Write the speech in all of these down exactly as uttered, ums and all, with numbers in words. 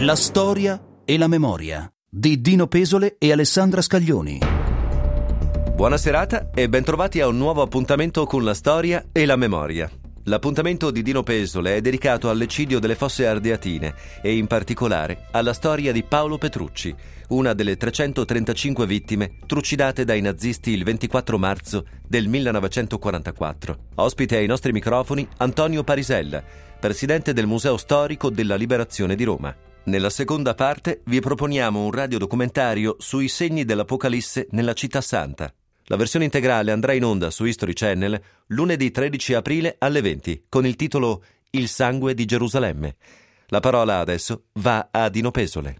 La storia e la memoria di Dino Pesole e Alessandra Scaglioni. Buona serata e bentrovati a un nuovo appuntamento con la storia e la memoria. L'appuntamento di Dino Pesole è dedicato all'eccidio delle Fosse Ardeatine e in particolare alla storia di Paolo Petrucci, una delle trecentotrentacinque vittime trucidate dai nazisti il ventiquattro marzo del millenovecentoquarantaquattro. Ospite ai nostri microfoni Antonio Parisella, presidente del Museo Storico della Liberazione di Roma. Nella seconda parte vi proponiamo un radiodocumentario sui segni dell'Apocalisse nella Città Santa. La versione integrale andrà in onda su History Channel lunedì tredici aprile alle venti con il titolo Il sangue di Gerusalemme. La parola adesso va a Dino Pesole.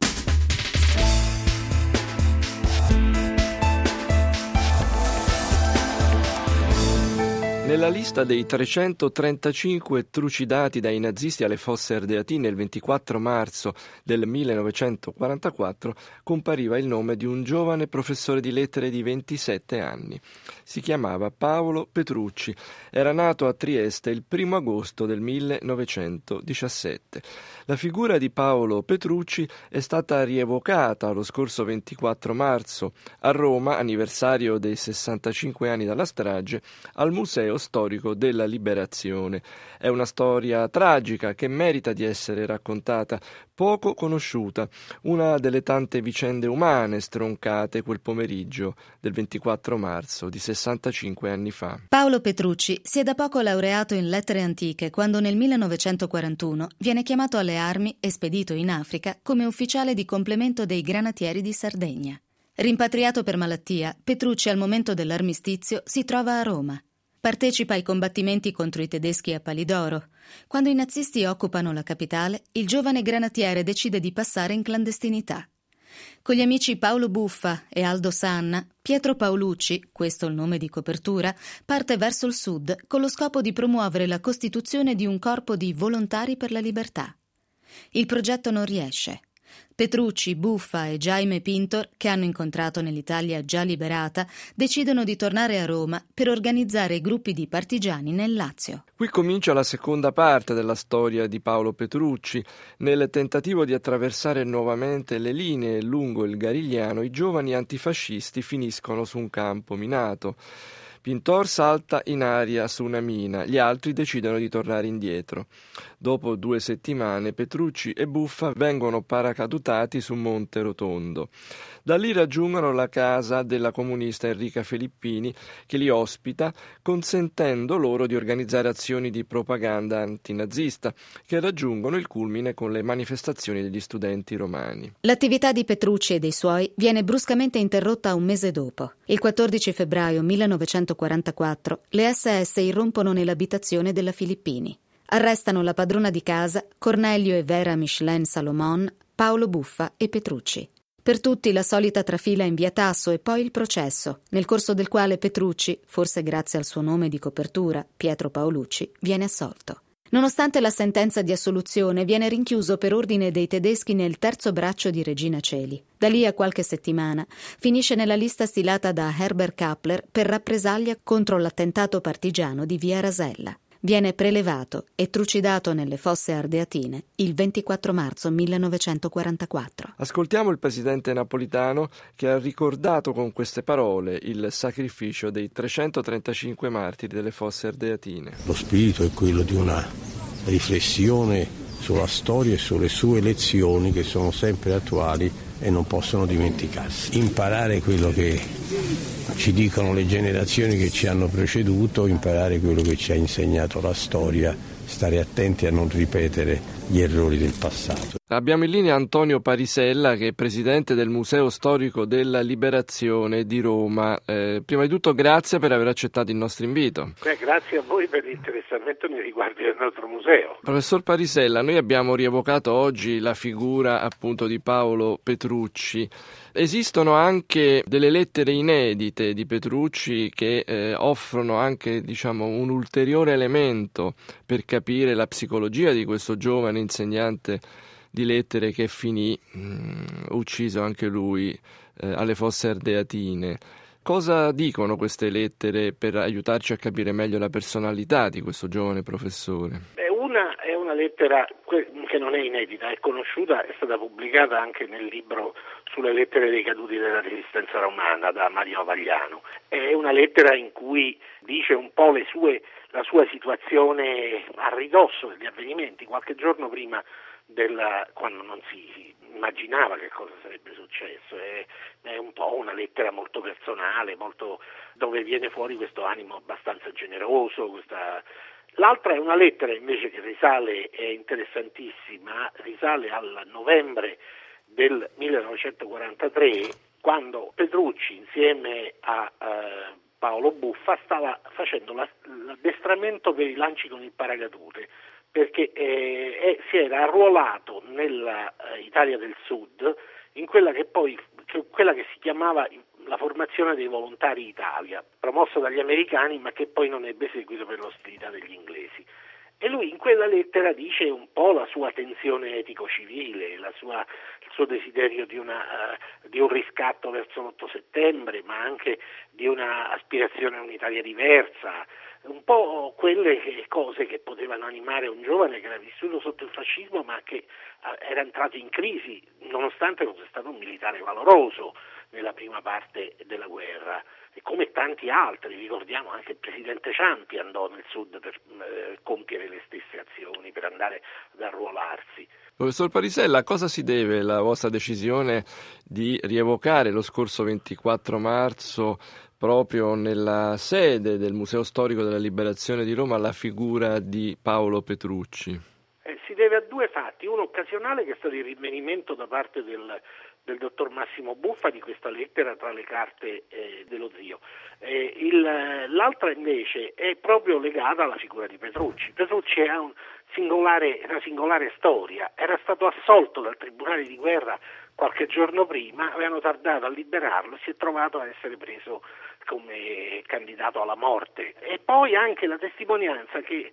Nella lista dei trecentotrentacinque trucidati dai nazisti alle Fosse Ardeatine il ventiquattro marzo del millenovecentoquarantaquattro compariva il nome di un giovane professore di lettere di ventisette anni. Si chiamava Paolo Petrucci. Era nato a Trieste il primo agosto del millenovecentodiciassette. La figura di Paolo Petrucci è stata rievocata lo scorso ventiquattro marzo a Roma, anniversario dei sessantacinque anni dalla strage, al Museo Storico della Liberazione. È una storia tragica che merita di essere raccontata, poco conosciuta, una delle tante vicende umane stroncate quel pomeriggio del ventiquattro marzo di sessantacinque anni fa. Paolo Petrucci si è da poco laureato in lettere antiche quando nel millenovecentoquarantuno viene chiamato alle armi e spedito in Africa come ufficiale di complemento dei Granatieri di Sardegna. Rimpatriato per malattia, Petrucci al momento dell'armistizio si trova a Roma. Partecipa ai combattimenti contro i tedeschi a Palidoro. Quando i nazisti occupano la capitale, il giovane granatiere decide di passare in clandestinità. Con gli amici Paolo Buffa e Aldo Sanna, Pietro Paolucci, questo il nome di copertura, parte verso il sud con lo scopo di promuovere la costituzione di un corpo di volontari per la libertà. Il progetto non riesce. Petrucci, Buffa e Jaime Pintor, che hanno incontrato nell'Italia già liberata, decidono di tornare a Roma per organizzare gruppi di partigiani nel Lazio. Qui comincia la seconda parte della storia di Paolo Petrucci. Nel tentativo di attraversare nuovamente le linee lungo il Garigliano, i giovani antifascisti finiscono su un campo minato. Pintor salta in aria su una mina, gli altri decidono di tornare indietro. Dopo due settimane Petrucci e Buffa vengono paracadutati su Monte Rotondo. Da lì raggiungono la casa della comunista Enrica Filippini che li ospita, consentendo loro di organizzare azioni di propaganda antinazista che raggiungono il culmine con le manifestazioni degli studenti romani. L'attività di Petrucci e dei suoi viene bruscamente interrotta un mese dopo. Il quattordici febbraio millenovecentoquarantaquattro le esse esse irrompono nell'abitazione della Filippini. Arrestano la padrona di casa, Cornelio e Vera Michelin Salomon, Paolo Buffa e Petrucci. Per tutti la solita trafila in via Tasso e poi il processo, nel corso del quale Petrucci, forse grazie al suo nome di copertura, Pietro Paolucci, viene assolto. Nonostante la sentenza di assoluzione, viene rinchiuso per ordine dei tedeschi nel terzo braccio di Regina Coeli. Da lì a qualche settimana finisce nella lista stilata da Herbert Kappler per rappresaglia contro l'attentato partigiano di via Rasella. Viene prelevato e trucidato nelle Fosse Ardeatine il ventiquattro marzo millenovecentoquarantaquattro. Ascoltiamo il presidente Napolitano che ha ricordato con queste parole il sacrificio dei trecentotrentacinque martiri delle Fosse Ardeatine. Lo spirito è quello di una riflessione sulla storia e sulle sue lezioni che sono sempre attuali e non possono dimenticarsi. Imparare quello che ci dicono le generazioni che ci hanno preceduto, imparare quello che ci ha insegnato la storia, stare attenti a non ripetere gli errori del passato. Abbiamo in linea Antonio Parisella, che è presidente del Museo Storico della Liberazione di Roma. Eh, prima di tutto grazie per aver accettato il nostro invito. Eh, grazie a voi per l'interessamento nei riguardi del nostro museo. Professor Parisella, noi abbiamo rievocato oggi la figura appunto di Paolo Petrucci. Esistono anche delle lettere inedite di Petrucci che eh, offrono anche, diciamo, un ulteriore elemento per capire la psicologia di questo giovane insegnante di lettere che finì mh, ucciso anche lui eh, alle Fosse Ardeatine. Cosa dicono queste lettere per aiutarci a capire meglio la personalità di questo giovane professore? Beh, una è una lettera che non è inedita, è conosciuta, è stata pubblicata anche nel libro sulle lettere dei caduti della resistenza romana da Mario Avagliano. È una lettera in cui dice un po' le sue, la sua situazione a ridosso degli avvenimenti, qualche giorno prima della, quando non si immaginava che cosa sarebbe successo. È, è un po' una lettera molto personale, molto, dove viene fuori questo animo abbastanza generoso. Questa... L'altra è una lettera invece che risale, è interessantissima, risale al novembre del millenovecentoquarantatré, quando Petrucci insieme a eh, Paolo Buffa stava facendo la, l'addestramento per i lanci con il paracadute, perché eh, eh, si era arruolato nell'Italia eh, del Sud in quella che poi che, quella che si chiamava la formazione dei volontari Italia, promossa dagli americani ma che poi non ebbe seguito per l'ostilità degli inglesi. E lui in quella lettera dice un po' la sua tensione etico-civile, la sua, il suo desiderio di, una, uh, di un riscatto verso l'otto settembre, ma anche di una aspirazione a un'Italia diversa, un po' quelle cose che potevano animare un giovane che era vissuto sotto il fascismo ma che uh, era entrato in crisi, nonostante fosse stato un militare valoroso nella prima parte della guerra. E come tanti altri, ricordiamo anche il presidente Ciampi andò nel sud per eh, compiere le stesse azioni, per andare ad arruolarsi. Professor Parisella, a cosa si deve la vostra decisione di rievocare lo scorso ventiquattro marzo proprio nella sede del Museo Storico della Liberazione di Roma la figura di Paolo Petrucci? Eh, si deve a due fatti, uno occasionale che è stato il rinvenimento da parte del del dottor Massimo Buffa di questa lettera tra le carte eh, dello zio. Eh, il, l'altra invece è proprio legata alla figura di Petrucci. Petrucci ha un singolare, una singolare storia, era stato assolto dal Tribunale di Guerra qualche giorno prima, avevano tardato a liberarlo e si è trovato a essere preso come candidato alla morte. E poi anche la testimonianza che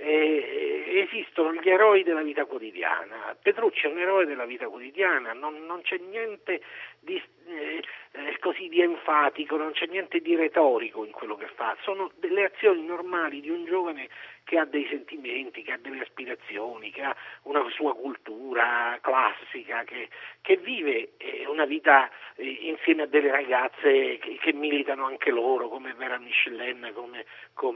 eh, esistono gli eroi della vita quotidiana. Petrucci è un eroe della vita quotidiana, non, non c'è niente di eh, così di enfatico, non c'è niente di retorico in quello che fa, sono delle azioni normali di un giovane che ha dei sentimenti, che ha delle aspirazioni, che ha una sua cultura classica, che, che vive eh, una vita eh, insieme a delle ragazze che, che militano anche loro, come Vera Michelin, come,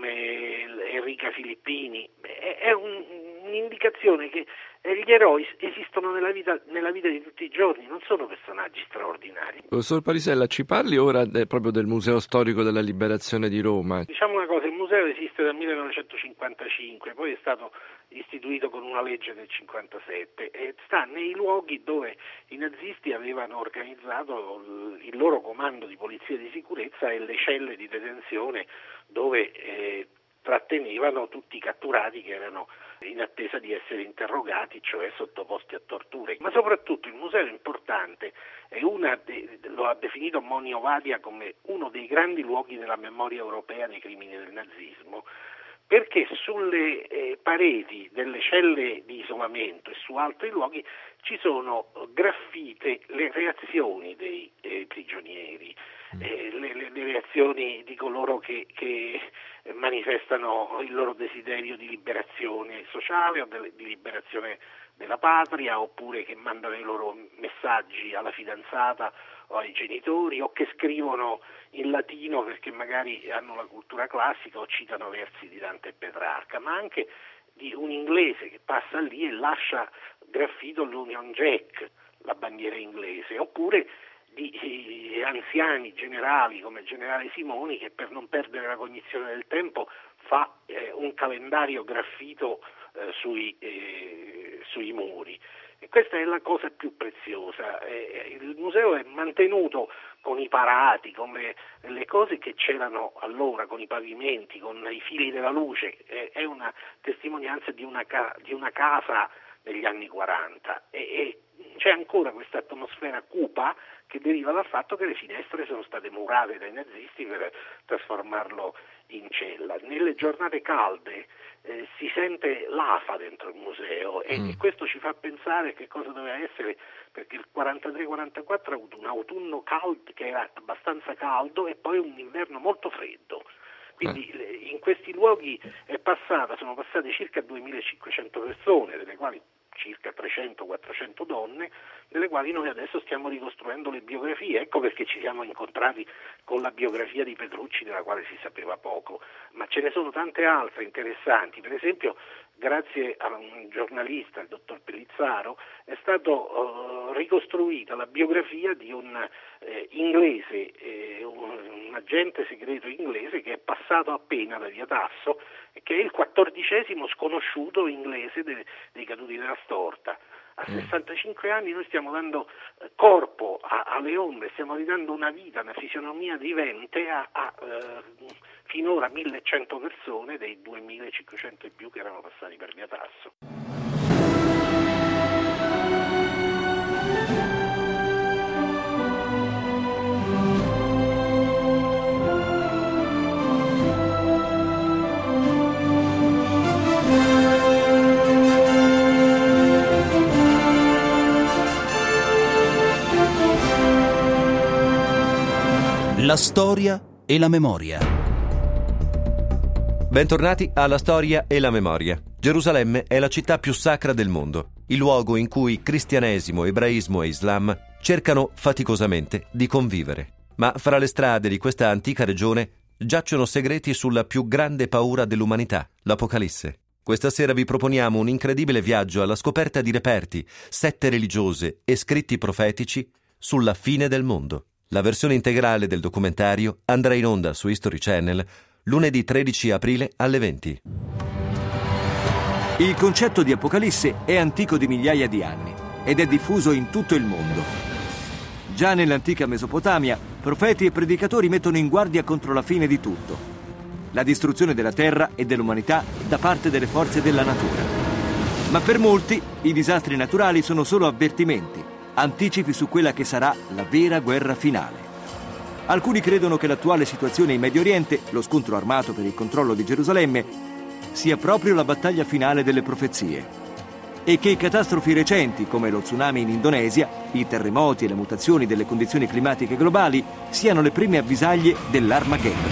come Enrica Filippini. È, è un, un'indicazione che eh, gli eroi esistono nella vita, nella vita di tutti i giorni, non sono personaggi straordinari. Professor Parisella, ci parli ora de, proprio del Museo Storico della Liberazione di Roma? Diciamo una cosa, il museo esiste dal millenovecentocinquantacinque, poi è stato istituito con una legge del cinquantasette e sta nei luoghi dove i nazisti avevano organizzato il loro comando di polizia di sicurezza e le celle di detenzione dove eh, trattenevano tutti i catturati che erano in attesa di essere interrogati, cioè sottoposti a torture. Ma soprattutto il museo è importante, è una de, lo ha definito Moni Ovadia come uno dei grandi luoghi della memoria europea dei crimini del nazismo, perché sulle eh, pareti delle celle di isolamento e su altri luoghi ci sono graffite le reazioni dei eh, prigionieri, eh, le, le, le reazioni di coloro che, che manifestano il loro desiderio di liberazione sociale o de, di liberazione della patria, oppure che mandano i loro messaggi alla fidanzata o ai genitori, o che scrivono in latino perché magari hanno la cultura classica o citano versi di Dante e Petrarca, ma anche di un inglese che passa lì e lascia graffito l'Union Jack, la bandiera inglese, oppure di anziani generali come il generale Simoni che per non perdere la cognizione del tempo fa eh, un calendario graffito eh, sui, eh, sui muri. E questa è la cosa più preziosa. Eh, il museo è mantenuto con i parati, con le, le cose che c'erano allora, con i pavimenti, con i fili della luce. Eh, è una testimonianza di una, ca- di una casa degli anni quaranta e, e c'è ancora questa atmosfera cupa che deriva dal fatto che le finestre sono state murate dai nazisti per trasformarlo in cella. Nelle giornate calde eh, si sente l'afa dentro il museo e, mm. e questo ci fa pensare che cosa doveva essere, perché il quarantatré quarantaquattro ha avuto un autunno caldo che era abbastanza caldo e poi un inverno molto freddo. Quindi eh. in questi luoghi è passata, sono passate circa duemilacinquecento persone, delle quali circa trecento quattrocento donne, delle quali noi adesso stiamo ricostruendo le biografie. Ecco perché ci siamo incontrati con la biografia di Petrucci, della quale si sapeva poco, ma ce ne sono tante altre interessanti. Per esempio, grazie a un giornalista, il dottor Pellizzaro, è stato uh, ricostruita la biografia di un eh, inglese, eh, un, un agente segreto inglese che è passato appena da Via Tasso e che è il quattordicesimo sconosciuto inglese de, dei caduti della Storta. A sessantacinque anni noi stiamo dando corpo a, alle ombre, stiamo ridando una vita, una fisionomia vivente a, a eh, finora millecento persone dei duemilacinquecento e più che erano passati per Via Tasso. La storia e la memoria. Bentornati alla Storia e la Memoria. Gerusalemme è la città più sacra del mondo, il luogo in cui cristianesimo, ebraismo e islam cercano faticosamente di convivere. Ma fra le strade di questa antica regione giacciono segreti sulla più grande paura dell'umanità, l'Apocalisse. Questa sera vi proponiamo un incredibile viaggio alla scoperta di reperti, sette religiose e scritti profetici sulla fine del mondo. La versione integrale del documentario andrà in onda su History Channel lunedì tredici aprile alle venti. Il concetto di Apocalisse è antico di migliaia di anni ed è diffuso in tutto il mondo. Già nell'antica Mesopotamia, profeti e predicatori mettono in guardia contro la fine di tutto, la distruzione della terra e dell'umanità da parte delle forze della natura. Ma per molti i disastri naturali sono solo avvertimenti, anticipi su quella che sarà la vera guerra finale. Alcuni credono che l'attuale situazione in Medio Oriente, lo scontro armato per il controllo di Gerusalemme, sia proprio la battaglia finale delle profezie e che catastrofi recenti come lo tsunami in Indonesia, i terremoti e le mutazioni delle condizioni climatiche globali siano le prime avvisaglie dell'Armageddon.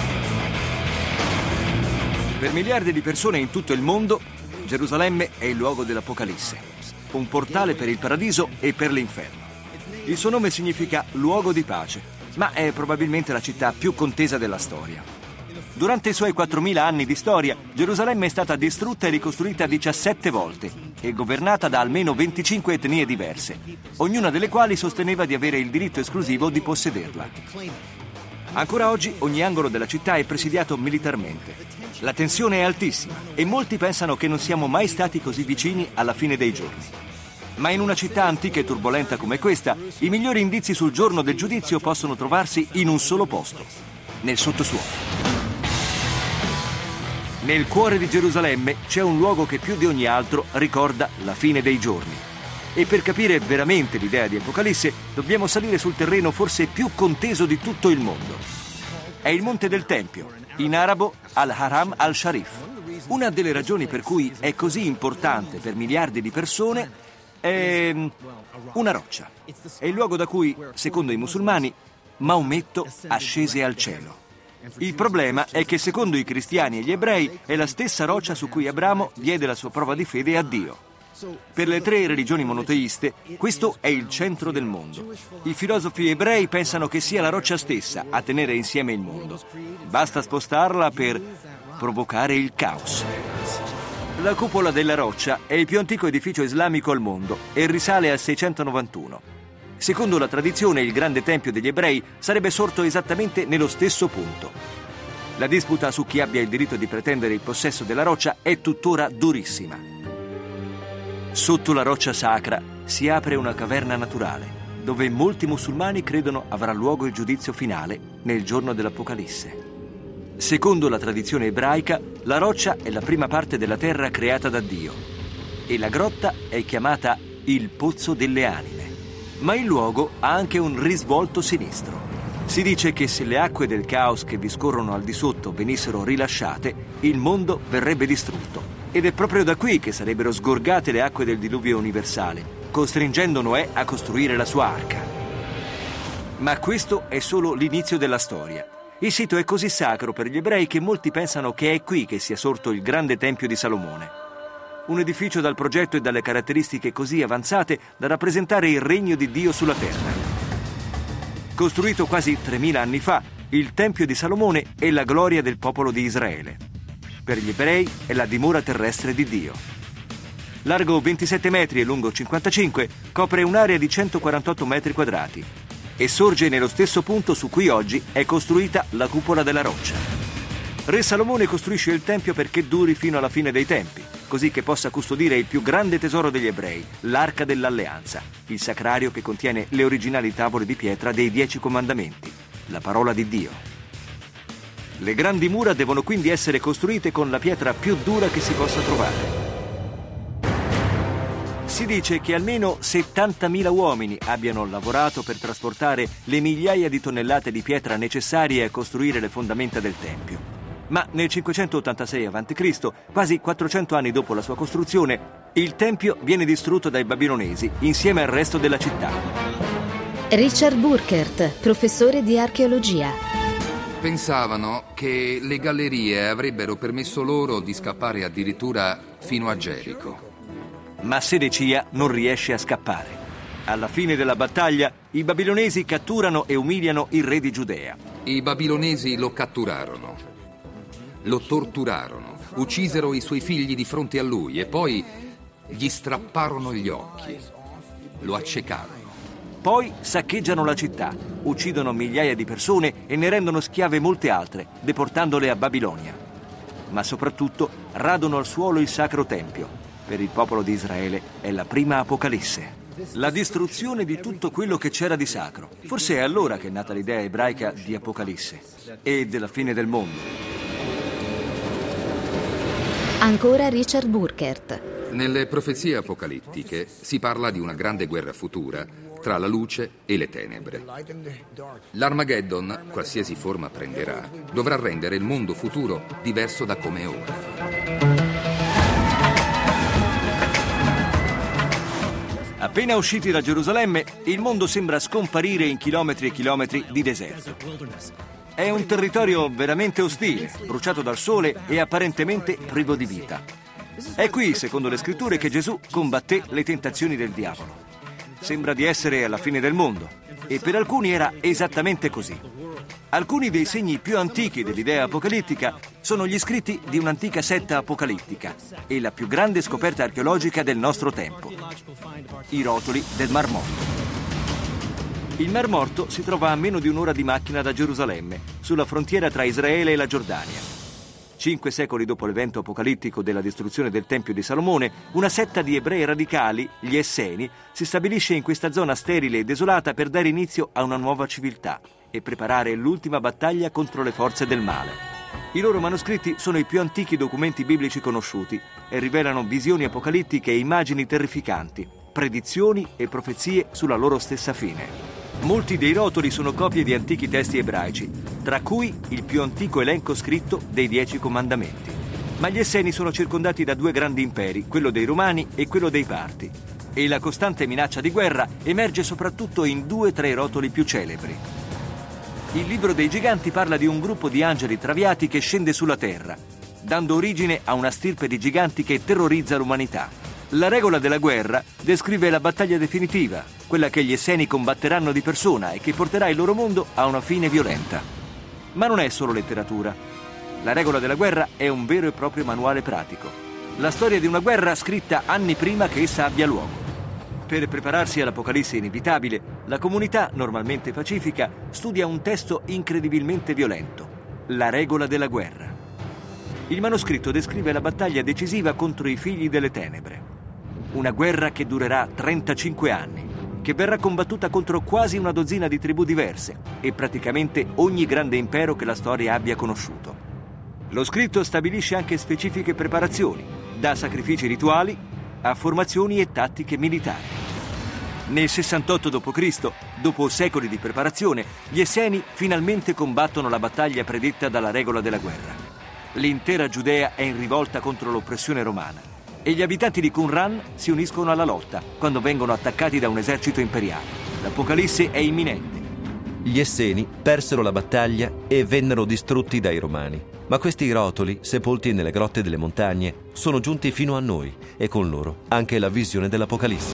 Per miliardi di persone in tutto il mondo, Gerusalemme è il luogo dell'Apocalisse, un portale per il paradiso e per l'inferno. Il suo nome significa luogo di pace, ma è probabilmente la città più contesa della storia. Durante i suoi quattromila anni di storia, Gerusalemme è stata distrutta e ricostruita diciassette volte e governata da almeno venticinque etnie diverse, ognuna delle quali sosteneva di avere il diritto esclusivo di possederla. Ancora oggi ogni angolo della città è presidiato militarmente. La tensione è altissima e molti pensano che non siamo mai stati così vicini alla fine dei giorni. Ma in una città antica e turbolenta come questa, i migliori indizi sul giorno del giudizio possono trovarsi in un solo posto, nel sottosuolo. Nel cuore di Gerusalemme c'è un luogo che più di ogni altro ricorda la fine dei giorni. E per capire veramente l'idea di Apocalisse, dobbiamo salire sul terreno forse più conteso di tutto il mondo. È il Monte del Tempio, in arabo Al-Haram al-Sharif. Una delle ragioni per cui è così importante per miliardi di persone è una roccia. È il luogo da cui, secondo i musulmani, Maometto ascese al cielo. Il problema è che, secondo i cristiani e gli ebrei, è la stessa roccia su cui Abramo diede la sua prova di fede a Dio. Per le tre religioni monoteiste, questo è il centro del mondo. I filosofi ebrei pensano che sia la roccia stessa a tenere insieme il mondo. Basta spostarla per provocare il caos. La cupola della roccia è il più antico edificio islamico al mondo e risale al seicentonovantuno. Secondo la tradizione, il grande tempio degli ebrei sarebbe sorto esattamente nello stesso punto. La disputa su chi abbia il diritto di pretendere il possesso della roccia è tuttora durissima. Sotto la roccia sacra si apre una caverna naturale, dove molti musulmani credono avrà luogo il giudizio finale nel giorno dell'Apocalisse. Secondo la tradizione ebraica, la roccia è la prima parte della terra creata da Dio e la grotta è chiamata il Pozzo delle Anime. Ma il luogo ha anche un risvolto sinistro. Si dice che se le acque del caos che vi scorrono al di sotto venissero rilasciate, il mondo verrebbe distrutto. Ed è proprio da qui che sarebbero sgorgate le acque del diluvio universale, costringendo Noè a costruire la sua arca. Ma questo è solo l'inizio della storia. Il sito è così sacro per gli ebrei che molti pensano che è qui che sia sorto il grande Tempio di Salomone. Un edificio dal progetto e dalle caratteristiche così avanzate da rappresentare il regno di Dio sulla terra. Costruito quasi tremila anni fa, il Tempio di Salomone è la gloria del popolo di Israele. Per gli ebrei è la dimora terrestre di Dio. Largo ventisette metri e lungo cinquantacinque, copre un'area di centoquarantotto metri quadrati e sorge nello stesso punto su cui oggi è costruita la cupola della roccia. Re Salomone costruisce il Tempio perché duri fino alla fine dei tempi, così che possa custodire il più grande tesoro degli ebrei, l'Arca dell'Alleanza, il sacrario che contiene le originali tavole di pietra dei Dieci Comandamenti, la parola di Dio. Le grandi mura devono quindi essere costruite con la pietra più dura che si possa trovare. Si dice che almeno settantamila uomini abbiano lavorato per trasportare le migliaia di tonnellate di pietra necessarie a costruire le fondamenta del Tempio. Ma nel cinquecentottantasei avanti Cristo, quasi quattrocento anni dopo la sua costruzione, il Tempio viene distrutto dai babilonesi insieme al resto della città. Richard Burkert, professore di archeologia. Pensavano che le gallerie avrebbero permesso loro di scappare addirittura fino a Gerico. Ma Sedecia non riesce a scappare. Alla fine della battaglia, i babilonesi catturano e umiliano il re di Giudea. I babilonesi lo catturarono, lo torturarono, uccisero i suoi figli di fronte a lui e poi gli strapparono gli occhi, lo accecarono. Poi saccheggiano la città, uccidono migliaia di persone e ne rendono schiave molte altre, deportandole a Babilonia. Ma soprattutto radono al suolo il sacro Tempio. Per il popolo di Israele è la prima Apocalisse. La distruzione di tutto quello che c'era di sacro. Forse è allora che è nata l'idea ebraica di Apocalisse e della fine del mondo. Ancora Richard Burkert. Nelle profezie apocalittiche si parla di una grande guerra futura tra la luce e le tenebre. L'Armageddon, qualsiasi forma prenderà, dovrà rendere il mondo futuro diverso da come è ora. Appena usciti da Gerusalemme, il mondo sembra scomparire in chilometri e chilometri di deserto. È un territorio veramente ostile, bruciato dal sole e apparentemente privo di vita. È qui, secondo le scritture, che Gesù combatté le tentazioni del diavolo. Sembra di essere alla fine del mondo, e per alcuni era esattamente così. Alcuni dei segni più antichi dell'idea apocalittica sono gli scritti di un'antica setta apocalittica e la più grande scoperta archeologica del nostro tempo: i rotoli del Mar Morto. Il Mar Morto si trova a meno di un'ora di macchina da Gerusalemme, sulla frontiera tra Israele e la Giordania. Cinque secoli dopo l'evento apocalittico della distruzione del Tempio di Salomone, una setta di ebrei radicali, gli Esseni, si stabilisce in questa zona sterile e desolata per dare inizio a una nuova civiltà e preparare l'ultima battaglia contro le forze del male. I loro manoscritti sono i più antichi documenti biblici conosciuti e rivelano visioni apocalittiche e immagini terrificanti, predizioni e profezie sulla loro stessa fine. Molti dei rotoli sono copie di antichi testi ebraici, tra cui il più antico elenco scritto dei Dieci Comandamenti. Ma gli Esseni sono circondati da due grandi imperi, quello dei Romani e quello dei Parti, e la costante minaccia di guerra emerge soprattutto in due tra i rotoli più celebri. Il libro dei giganti parla di un gruppo di angeli traviati che scende sulla terra, dando origine a una stirpe di giganti che terrorizza l'umanità. La regola della guerra descrive la battaglia definitiva, quella che gli Esseni combatteranno di persona e che porterà il loro mondo a una fine violenta. Ma non è solo letteratura. La regola della guerra è un vero e proprio manuale pratico. La storia di una guerra scritta anni prima che essa abbia luogo. Per prepararsi all'apocalisse inevitabile, la comunità, normalmente pacifica, studia un testo incredibilmente violento: la regola della guerra. Il manoscritto descrive la battaglia decisiva contro i figli delle tenebre. Una guerra che durerà trentacinque anni, che verrà combattuta contro quasi una dozzina di tribù diverse e praticamente ogni grande impero che la storia abbia conosciuto. Lo scritto stabilisce anche specifiche preparazioni, da sacrifici rituali a formazioni e tattiche militari. Nel sessantotto dopo Cristo, dopo secoli di preparazione, gli Esseni finalmente combattono la battaglia predetta dalla regola della guerra. L'intera Giudea è in rivolta contro l'oppressione romana e gli abitanti di Qumran si uniscono alla lotta quando vengono attaccati da un esercito imperiale. L'Apocalisse è imminente. Gli Esseni persero la battaglia e vennero distrutti dai Romani. Ma questi rotoli, sepolti nelle grotte delle montagne, sono giunti fino a noi e con loro anche la visione dell'Apocalisse.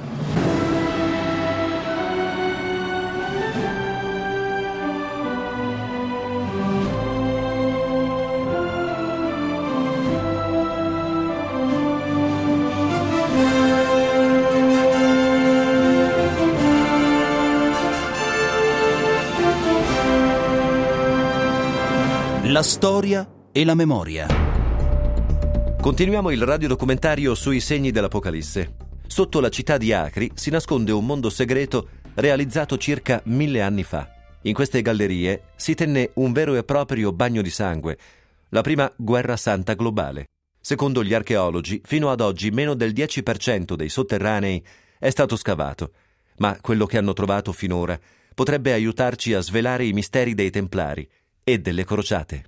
La storia e la memoria. Continuiamo il radiodocumentario sui segni dell'Apocalisse. Sotto la città di Acri si nasconde un mondo segreto realizzato circa mille anni fa. In queste gallerie si tenne un vero e proprio bagno di sangue, la prima guerra santa globale. Secondo gli archeologi, fino ad oggi meno del dieci per cento dei sotterranei è stato scavato, ma quello che hanno trovato finora potrebbe aiutarci a svelare i misteri dei Templari e delle crociate.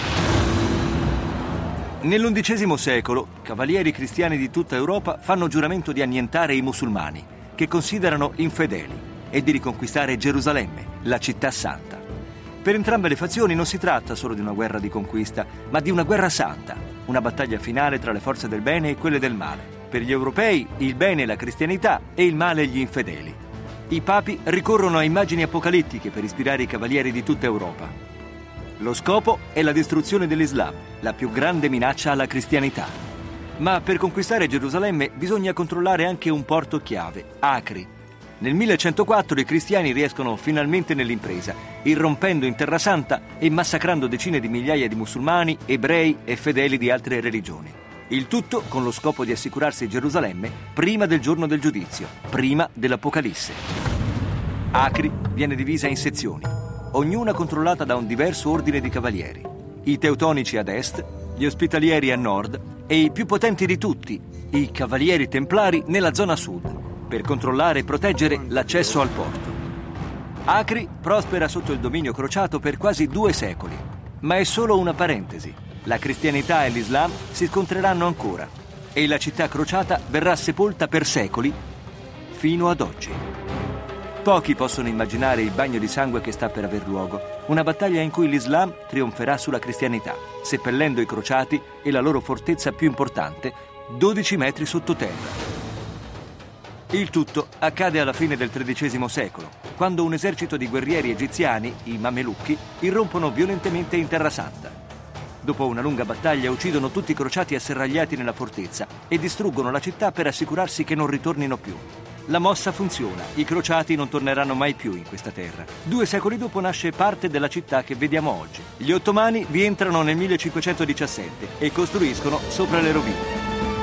Nell'undicesimo secolo, cavalieri cristiani di tutta Europa fanno giuramento di annientare i musulmani, che considerano infedeli, e di riconquistare Gerusalemme, la città santa. Per entrambe le fazioni non si tratta solo di una guerra di conquista, ma di una guerra santa, una battaglia finale tra le forze del bene e quelle del male. Per gli europei il bene è la cristianità e il male gli infedeli. I papi ricorrono a immagini apocalittiche per ispirare i cavalieri di tutta Europa. Lo scopo è la distruzione dell'Islam, la più grande minaccia alla cristianità. Ma per conquistare Gerusalemme bisogna controllare anche un porto chiave, Acri. Nel millecentoquattro i cristiani riescono finalmente nell'impresa, irrompendo in Terra Santa e massacrando decine di migliaia di musulmani, ebrei e fedeli di altre religioni. Il tutto con lo scopo di assicurarsi Gerusalemme prima del giorno del giudizio, prima dell'Apocalisse. Acri viene divisa in sezioni, ognuna controllata da un diverso ordine di cavalieri. I teutonici ad est, gli ospitalieri a nord e i più potenti di tutti, i cavalieri templari nella zona sud, per controllare e proteggere l'accesso al porto. Acri prospera sotto il dominio crociato per quasi due secoli, ma è solo una parentesi. La cristianità e l'Islam si scontreranno ancora e la città crociata verrà sepolta per secoli fino ad oggi. Pochi possono immaginare il bagno di sangue che sta per aver luogo, una battaglia in cui l'Islam trionferà sulla cristianità, seppellendo i crociati e la loro fortezza più importante, dodici metri sottoterra. Il tutto accade alla fine del tredicesimo secolo, quando un esercito di guerrieri egiziani, i Mamelucchi, irrompono violentemente in Terra Santa. Dopo una lunga battaglia uccidono tutti i crociati asserragliati nella fortezza e distruggono la città per assicurarsi che non ritornino più. La mossa funziona, i crociati non torneranno mai più in questa terra. Due secoli dopo nasce parte della città che vediamo oggi. Gli ottomani vi entrano nel millecinquecentodiciassette e costruiscono sopra le rovine.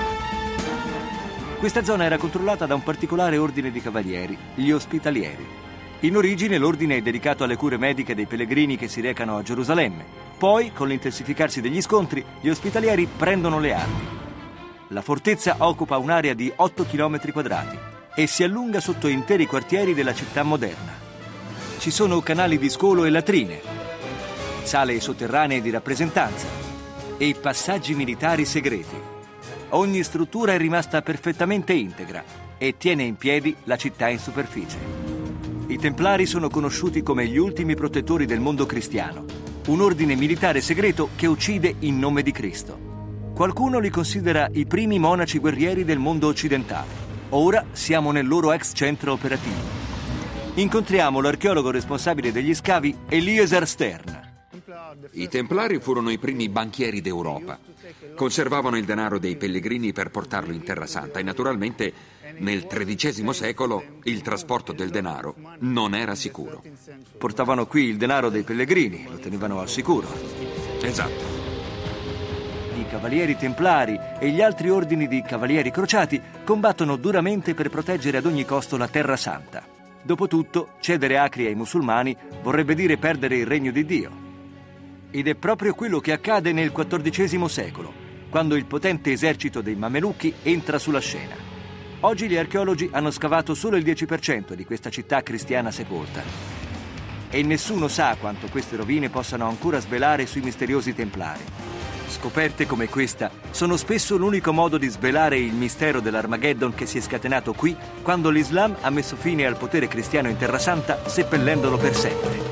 Questa zona era controllata da un particolare ordine di cavalieri, gli ospitalieri. In origine l'ordine è dedicato alle cure mediche dei pellegrini che si recano a Gerusalemme. Poi, con l'intensificarsi degli scontri, gli ospitalieri prendono le armi. La fortezza occupa un'area di otto chilometri quadrati e si allunga sotto interi quartieri della città moderna. Ci sono canali di scolo e latrine, sale sotterranee di rappresentanza e passaggi militari segreti. Ogni struttura è rimasta perfettamente integra e tiene in piedi la città in superficie. I Templari sono conosciuti come gli ultimi protettori del mondo cristiano, un ordine militare segreto che uccide in nome di Cristo. Qualcuno li considera i primi monaci guerrieri del mondo occidentale. Ora siamo nel loro ex centro operativo. Incontriamo l'archeologo responsabile degli scavi, Eliezer Stern. I Templari furono i primi banchieri d'Europa. Conservavano il denaro dei pellegrini per portarlo in Terra Santa e naturalmente nel tredicesimo secolo il trasporto del denaro non era sicuro. Portavano qui il denaro dei pellegrini, lo tenevano al sicuro. Esatto. I cavalieri templari e gli altri ordini di cavalieri crociati combattono duramente per proteggere ad ogni costo la Terra Santa. Dopotutto, cedere Acri ai musulmani vorrebbe dire perdere il regno di Dio. Ed è proprio quello che accade nel quattordicesimo secolo, quando il potente esercito dei Mamelucchi entra sulla scena. Oggi gli archeologi hanno scavato solo il dieci per cento di questa città cristiana sepolta. E nessuno sa quanto queste rovine possano ancora svelare sui misteriosi templari. scoperte come questa sono spesso l'unico modo di svelare il mistero dell'Armageddon che si è scatenato qui quando l'Islam ha messo fine al potere cristiano in Terra Santa, seppellendolo per sempre.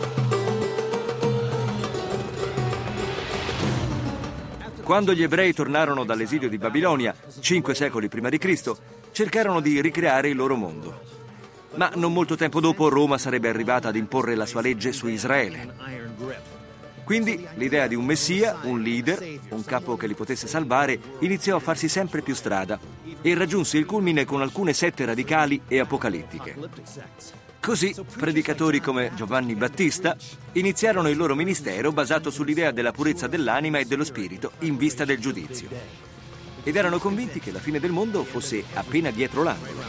Quando gli ebrei tornarono dall'esilio di Babilonia, cinque secoli prima di Cristo, cercarono di ricreare il loro mondo. Ma non molto tempo dopo Roma sarebbe arrivata ad imporre la sua legge su Israele. Quindi l'idea di un messia, un leader, un capo che li potesse salvare, iniziò a farsi sempre più strada e raggiunse il culmine con alcune sette radicali e apocalittiche. Così, predicatori come Giovanni Battista iniziarono il loro ministero basato sull'idea della purezza dell'anima e dello spirito in vista del giudizio. Ed erano convinti che la fine del mondo fosse appena dietro l'angolo.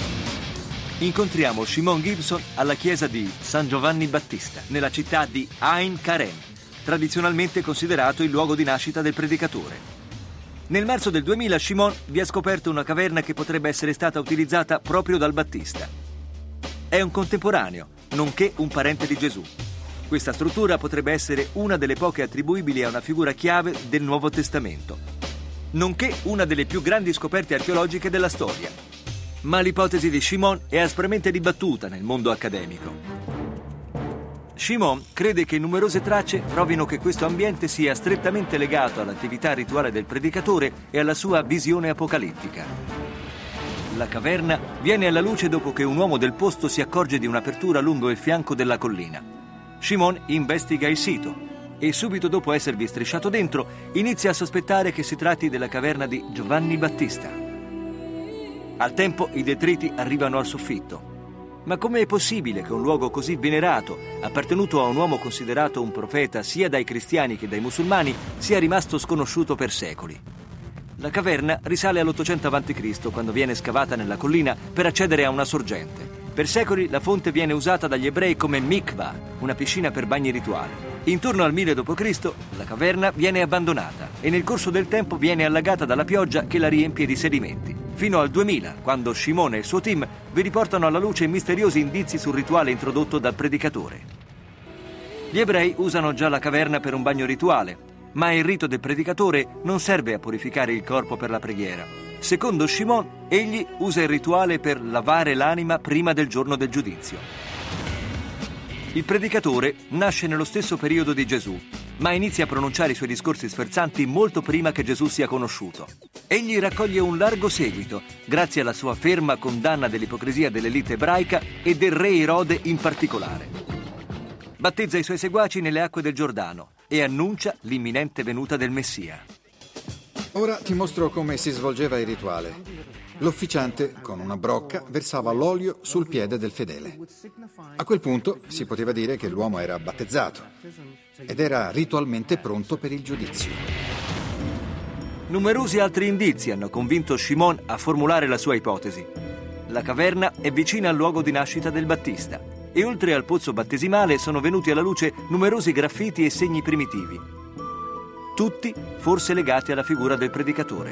Incontriamo Shimon Gibson alla chiesa di San Giovanni Battista, nella città di Ain Karem, tradizionalmente considerato il luogo di nascita del predicatore. Nel marzo del duemila Shimon vi ha scoperto una caverna che potrebbe essere stata utilizzata proprio dal Battista. È un contemporaneo, nonché un parente di Gesù. Questa struttura potrebbe essere una delle poche attribuibili a una figura chiave del Nuovo Testamento, nonché una delle più grandi scoperte archeologiche della storia. Ma l'ipotesi di Shimon è aspramente dibattuta nel mondo accademico. Shimon crede che numerose tracce provino che questo ambiente sia strettamente legato all'attività rituale del predicatore e alla sua visione apocalittica. La caverna viene alla luce dopo che un uomo del posto si accorge di un'apertura lungo il fianco della collina. Shimon investiga il sito e subito dopo esservi strisciato dentro inizia a sospettare che si tratti della caverna di Giovanni Battista. Al tempo i detriti arrivano al soffitto. Ma com'è possibile che un luogo così venerato, appartenuto a un uomo considerato un profeta sia dai cristiani che dai musulmani, sia rimasto sconosciuto per secoli? La caverna risale all'ottocento avanti Cristo, quando viene scavata nella collina per accedere a una sorgente. Per secoli la fonte viene usata dagli ebrei come mikvah, una piscina per bagni rituali. Intorno al mille dopo Cristo la caverna viene abbandonata e nel corso del tempo viene allagata dalla pioggia che la riempie di sedimenti. Fino al duemila, quando Shimon e il suo team vi riportano alla luce misteriosi indizi sul rituale introdotto dal predicatore. Gli ebrei usano già la caverna per un bagno rituale, ma il rito del predicatore non serve a purificare il corpo per la preghiera. Secondo Shimon, egli usa il rituale per lavare l'anima prima del giorno del giudizio. Il predicatore nasce nello stesso periodo di Gesù, ma inizia a pronunciare i suoi discorsi sferzanti molto prima che Gesù sia conosciuto. Egli raccoglie un largo seguito, grazie alla sua ferma condanna dell'ipocrisia dell'elite ebraica e del re Erode in particolare. Battezza i suoi seguaci nelle acque del Giordano e annuncia l'imminente venuta del Messia. Ora ti mostro come si svolgeva il rituale. L'officiante, con una brocca, versava l'olio sul piede del fedele. A quel punto si poteva dire che l'uomo era battezzato ed era ritualmente pronto per il giudizio. Numerosi altri indizi hanno convinto Shimon a formulare la sua ipotesi. La caverna è vicina al luogo di nascita del Battista e oltre al pozzo battesimale sono venuti alla luce numerosi graffiti e segni primitivi, tutti forse legati alla figura del predicatore.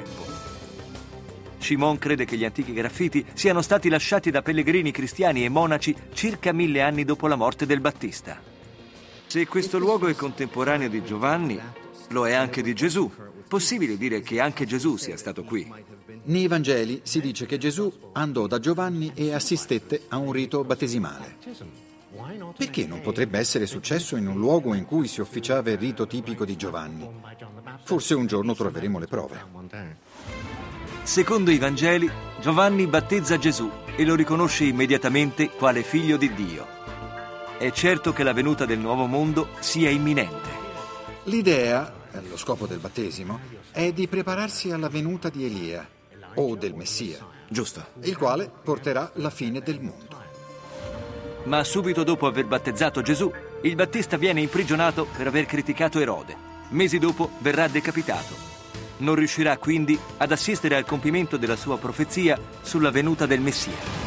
Shimon crede che gli antichi graffiti siano stati lasciati da pellegrini cristiani e monaci circa mille anni dopo la morte del Battista. Se questo luogo è contemporaneo di Giovanni, lo è anche di Gesù. Possibile dire che anche Gesù sia stato qui? Nei Vangeli si dice che Gesù andò da Giovanni e assistette a un rito battesimale. Perché non potrebbe essere successo in un luogo in cui si officiava il rito tipico di Giovanni? Forse un giorno troveremo le prove. Secondo i Vangeli, Giovanni battezza Gesù e lo riconosce immediatamente quale figlio di Dio. È certo che la venuta del nuovo mondo sia imminente. L'idea, lo scopo del battesimo, è di prepararsi alla venuta di Elia, o del Messia, giusto, il quale porterà la fine del mondo. Ma subito dopo aver battezzato Gesù, il Battista viene imprigionato per aver criticato Erode. Mesi dopo verrà decapitato. Non riuscirà quindi ad assistere al compimento della sua profezia sulla venuta del Messia.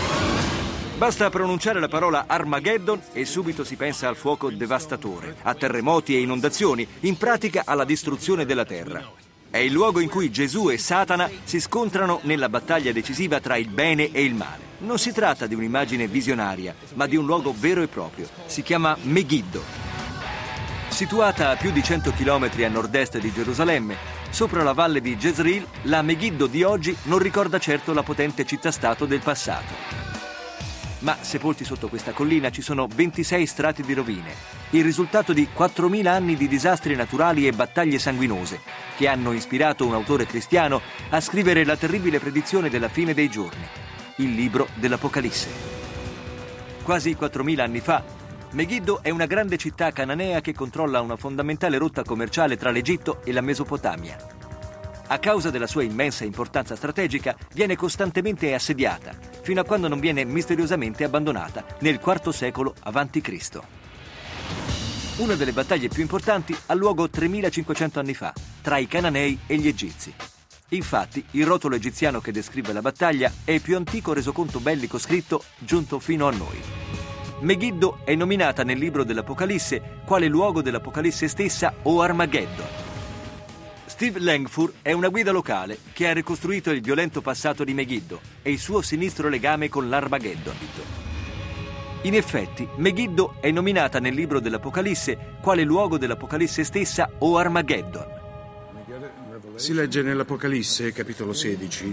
Basta pronunciare la parola Armageddon e subito si pensa al fuoco devastatore, a terremoti e inondazioni, in pratica alla distruzione della terra. È il luogo in cui Gesù e Satana si scontrano nella battaglia decisiva tra il bene e il male. Non si tratta di un'immagine visionaria, ma di un luogo vero e proprio. Si chiama Megiddo. Situata a più di cento chilometri a nord-est di Gerusalemme, sopra la valle di Jezreel, la Megiddo di oggi non ricorda certo la potente città-stato del passato. Ma sepolti sotto questa collina ci sono ventisei strati di rovine, il risultato di quattromila anni di disastri naturali e battaglie sanguinose, che hanno ispirato un autore cristiano a scrivere la terribile predizione della fine dei giorni, il libro dell'Apocalisse. Quasi quattromila anni fa, Megiddo è una grande città cananea che controlla una fondamentale rotta commerciale tra l'Egitto e la Mesopotamia. A causa della sua immensa importanza strategica, viene costantemente assediata, fino a quando non viene misteriosamente abbandonata nel quarto secolo avanti Cristo. Una delle battaglie più importanti ha luogo tremilacinquecento anni fa, tra i Cananei e gli Egizi. Infatti, il rotolo egiziano che descrive la battaglia è il più antico resoconto bellico scritto giunto fino a noi. Megiddo è nominata nel libro dell'Apocalisse quale luogo dell'Apocalisse stessa o Armageddon. Steve Langford è una guida locale che ha ricostruito il violento passato di Megiddo e il suo sinistro legame con l'Armageddon. In effetti, Megiddo è nominata nel libro dell'Apocalisse quale luogo dell'Apocalisse stessa o Armageddon. Si legge nell'Apocalisse, capitolo sedici.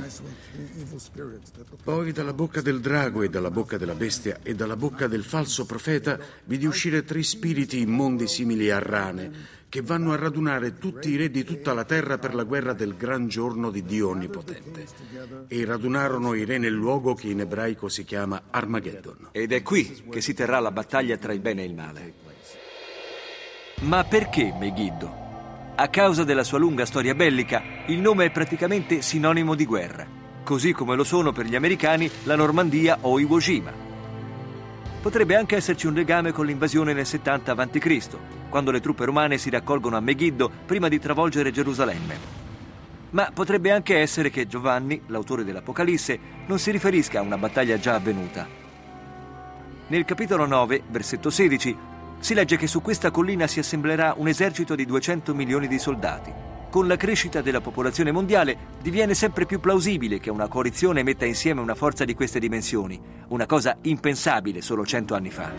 Poi dalla bocca del drago e dalla bocca della bestia e dalla bocca del falso profeta vidi uscire tre spiriti immondi simili a rane, che vanno a radunare tutti i re di tutta la terra per la guerra del gran giorno di Dio Onnipotente. E radunarono i re nel luogo che in ebraico si chiama Armageddon. Ed è qui che si terrà la battaglia tra il bene e il male. Ma perché Megiddo? A causa della sua lunga storia bellica, il nome è praticamente sinonimo di guerra, così come lo sono per gli americani la Normandia o Iwo Jima. Potrebbe anche esserci un legame con l'invasione nel settanta avanti Cristo, quando le truppe romane si raccolgono a Megiddo prima di travolgere Gerusalemme. Ma potrebbe anche essere che Giovanni, l'autore dell'Apocalisse, non si riferisca a una battaglia già avvenuta. Nel capitolo nove, versetto sedici, si legge che su questa collina si assemblerà un esercito di duecento milioni di soldati. Con la crescita della popolazione mondiale diviene sempre più plausibile che una coalizione metta insieme una forza di queste dimensioni, una cosa impensabile solo cento anni fa.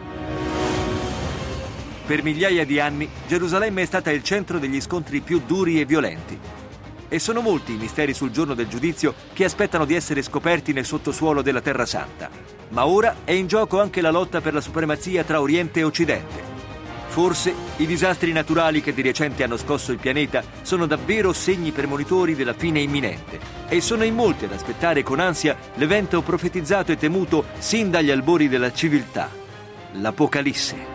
Per migliaia di anni Gerusalemme è stata il centro degli scontri più duri e violenti. E sono molti i misteri sul giorno del giudizio che aspettano di essere scoperti nel sottosuolo della Terra Santa. Ma ora è in gioco anche la lotta per la supremazia tra Oriente e Occidente. Forse i disastri naturali che di recente hanno scosso il pianeta sono davvero segni premonitori della fine imminente e sono in molti ad aspettare con ansia l'evento profetizzato e temuto sin dagli albori della civiltà, l'Apocalisse.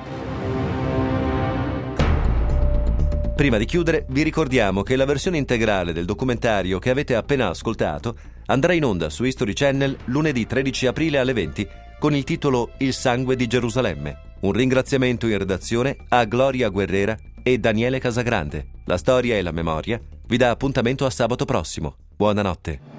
Prima di chiudere, vi ricordiamo che la versione integrale del documentario che avete appena ascoltato andrà in onda su History Channel lunedì tredici aprile alle venti con il titolo Il sangue di Gerusalemme. Un ringraziamento in redazione a Gloria Guerrera e Daniele Casagrande. La storia e la memoria vi dà appuntamento a sabato prossimo. Buonanotte.